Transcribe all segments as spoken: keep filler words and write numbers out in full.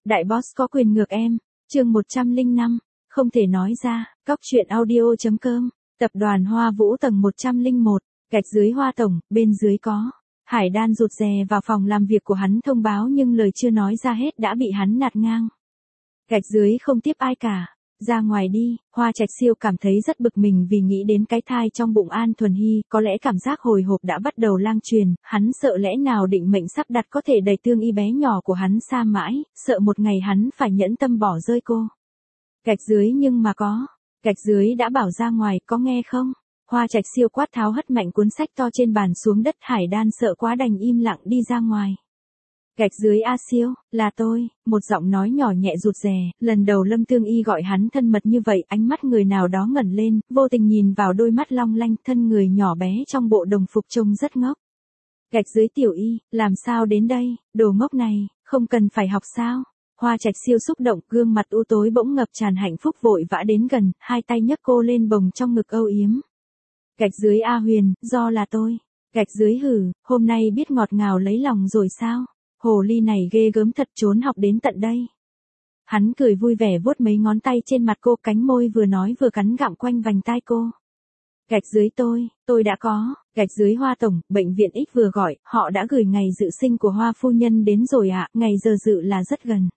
Đại boss có quyền ngược em. Chương một trăm lẻ năm, không thể nói ra. Cóc truyện audio chấm com. Tập đoàn Hoa Vũ tầng một trăm lẻ một, gạch dưới Hoa tổng, bên dưới có. Hải Đan rụt rè vào phòng làm việc của hắn thông báo nhưng lời chưa nói ra hết đã bị hắn nạt ngang. Gạch dưới không tiếp ai cả. Ra ngoài đi. Hoa Trạch Siêu cảm thấy rất bực mình vì nghĩ đến cái thai trong bụng An Thuần Hy, có lẽ cảm giác hồi hộp đã bắt đầu lan truyền, hắn sợ lẽ nào định mệnh sắp đặt có thể đẩy Tương Y bé nhỏ của hắn xa mãi, sợ một ngày hắn phải nhẫn tâm bỏ rơi cô. Gạch dưới nhưng mà có. Gạch dưới đã bảo ra ngoài, có nghe không? Hoa Trạch Siêu quát tháo hất mạnh cuốn sách to trên bàn xuống đất. Hải Đan sợ quá đành im lặng đi ra ngoài. Gạch dưới A Siêu, là tôi, một giọng nói nhỏ nhẹ rụt rè, lần đầu Lâm Tương Y gọi hắn thân mật như vậy, ánh mắt người nào đó ngẩng lên, vô tình nhìn vào đôi mắt long lanh, thân người nhỏ bé trong bộ đồng phục trông rất ngốc. Gạch dưới Tiểu Y, làm sao đến đây, đồ ngốc này, không cần phải học sao? Hoa Trạch Siêu xúc động, gương mặt u tối bỗng ngập tràn hạnh phúc vội vã đến gần, hai tay nhấc cô lên bồng trong ngực âu yếm. Gạch dưới A Huyền, do là tôi. Gạch dưới hử, hôm nay biết ngọt ngào lấy lòng rồi sao? Hồ ly này ghê gớm thật, trốn học đến tận đây. Hắn cười vui vẻ vuốt mấy ngón tay trên mặt cô, cánh môi vừa nói vừa cắn gặm quanh vành tai cô. Gạch dưới tôi, tôi đã có. Gạch dưới Hoa tổng, bệnh viện X vừa gọi, họ đã gửi ngày dự sinh của Hoa phu nhân đến rồi ạ, à, ngày giờ dự là rất gần.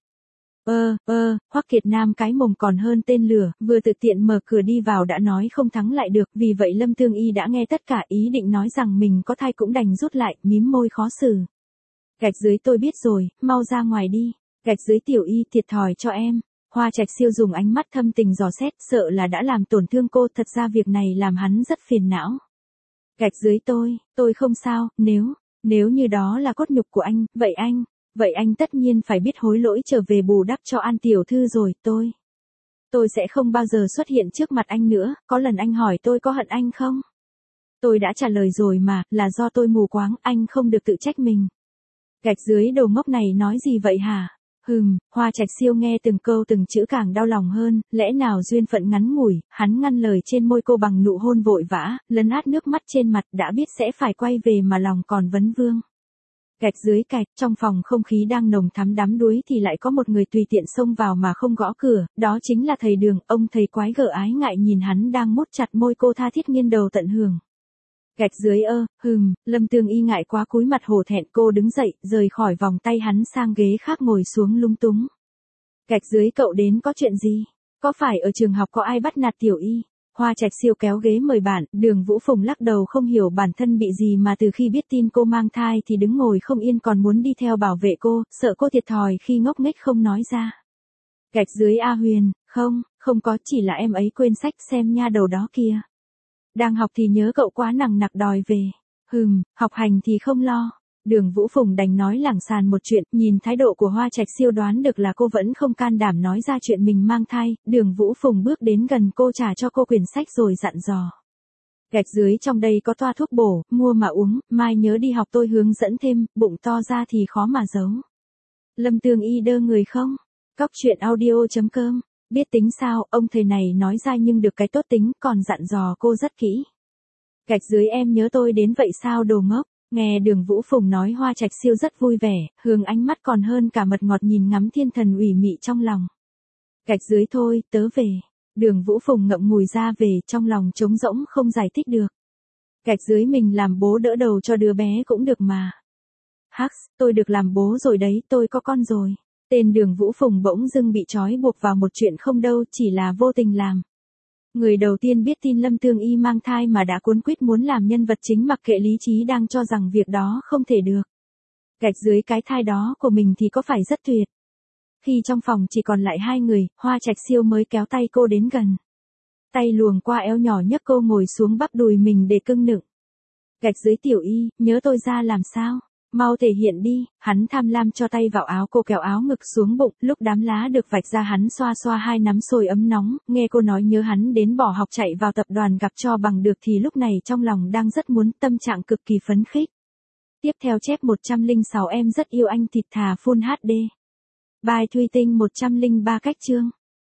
Ơ, ơ, Hoắc Kiệt Nam cái mồm còn hơn tên lửa, vừa tự tiện mở cửa đi vào đã nói không thắng lại được, vì vậy Lâm Tương Y đã nghe tất cả, ý định nói rằng mình có thai cũng đành rút lại, mím môi khó xử. Gạch dưới tôi biết rồi, mau ra ngoài đi. Gạch dưới Tiểu Y, thiệt thòi cho em. Hoa Trạch Siêu dùng ánh mắt thâm tình dò xét, sợ là đã làm tổn thương cô, thật ra việc này làm hắn rất phiền não. Gạch dưới tôi, tôi không sao, nếu, nếu như đó là cốt nhục của anh, vậy anh, vậy anh tất nhiên phải biết hối lỗi trở về bù đắp cho An tiểu thư rồi, tôi. Tôi sẽ không bao giờ xuất hiện trước mặt anh nữa, có lần anh hỏi tôi có hận anh không? Tôi đã trả lời rồi mà, là do tôi mù quáng, anh không được tự trách mình. Gạch dưới đồ ngốc này nói gì vậy hả? Hừm, Hoa Trạch Siêu nghe từng câu từng chữ càng đau lòng hơn, lẽ nào duyên phận ngắn ngủi, hắn ngăn lời trên môi cô bằng nụ hôn vội vã, lấn át nước mắt trên mặt, đã biết sẽ phải quay về mà lòng còn vấn vương. Gạch dưới cạch, trong phòng không khí đang nồng thắm đắm đuối thì lại có một người tùy tiện xông vào mà không gõ cửa, đó chính là thầy Đường, ông thầy quái gở ái ngại nhìn hắn đang mút chặt môi cô tha thiết nghiêng đầu tận hưởng. Gạch dưới ơ, hừm, Lâm Tương Y ngại quá cúi mặt hổ thẹn, cô đứng dậy, rời khỏi vòng tay hắn sang ghế khác ngồi xuống lúng túng. Gạch dưới cậu đến có chuyện gì? Có phải ở trường học có ai bắt nạt Tiểu Y? Hoa Trạch Siêu kéo ghế mời bạn, Đường Vũ Phùng lắc đầu không hiểu bản thân bị gì mà từ khi biết tin cô mang thai thì đứng ngồi không yên, còn muốn đi theo bảo vệ cô, sợ cô thiệt thòi khi ngốc nghếch không nói ra. Gạch dưới A Huyền, không, không có, chỉ là em ấy quên sách xem nha đầu đó kìa. Đang học thì nhớ cậu quá nằng nặc đòi về. Hừm, học hành thì không lo. Đường Vũ Phùng đành nói lảng xàn một chuyện, nhìn thái độ của Hoa Trạch Siêu đoán được là cô vẫn không can đảm nói ra chuyện mình mang thai, Đường Vũ Phùng bước đến gần cô, trả cho cô quyển sách rồi dặn dò. Gạch dưới trong đây có toa thuốc bổ, mua mà uống, mai nhớ đi học tôi hướng dẫn thêm, bụng to ra thì khó mà giấu. Lâm Tương Y đơ người không? Cóc truyện audio chấm com. Biết tính sao, ông thầy này nói ra nhưng được cái tốt tính, còn dặn dò cô rất kỹ. Gạch dưới em nhớ tôi đến vậy sao đồ ngốc? Nghe Đường Vũ Phùng nói Hoa Trạch Siêu rất vui vẻ, hướng ánh mắt còn hơn cả mật ngọt nhìn ngắm thiên thần ủy mị trong lòng. Gạch dưới thôi, tớ về. Đường Vũ Phùng ngậm ngùi ra về, trong lòng trống rỗng không giải thích được. Gạch dưới mình làm bố đỡ đầu cho đứa bé cũng được mà. Hắc, tôi được làm bố rồi đấy, tôi có con rồi. Tên Đường Vũ Phùng bỗng dưng bị trói buộc vào một chuyện không đâu, chỉ là vô tình làm. Người đầu tiên biết tin Lâm Tương Y mang thai mà đã cuốn quýt muốn làm nhân vật chính, mặc kệ lý trí đang cho rằng việc đó không thể được. Gạch dưới cái thai đó của mình thì có phải rất tuyệt. Khi trong phòng chỉ còn lại hai người, Hoa Trạch Siêu mới kéo tay cô đến gần. Tay luồng qua eo nhỏ nhấc cô ngồi xuống bắp đùi mình để cưng nựng. Gạch dưới Tiểu Y, nhớ tôi ra làm sao? Mau thể hiện đi, hắn tham lam cho tay vào áo cô, kéo áo ngực xuống bụng, lúc đám lá được vạch ra hắn xoa xoa hai nắm sồi ấm nóng, nghe cô nói nhớ hắn đến bỏ học chạy vào tập đoàn gặp cho bằng được thì lúc này trong lòng đang rất muốn, tâm trạng cực kỳ phấn khích. Tiếp theo chép một trăm lẻ sáu em rất yêu anh thịt thà full hát đê. Bài Thuy Tinh một trăm lẻ ba cách chương.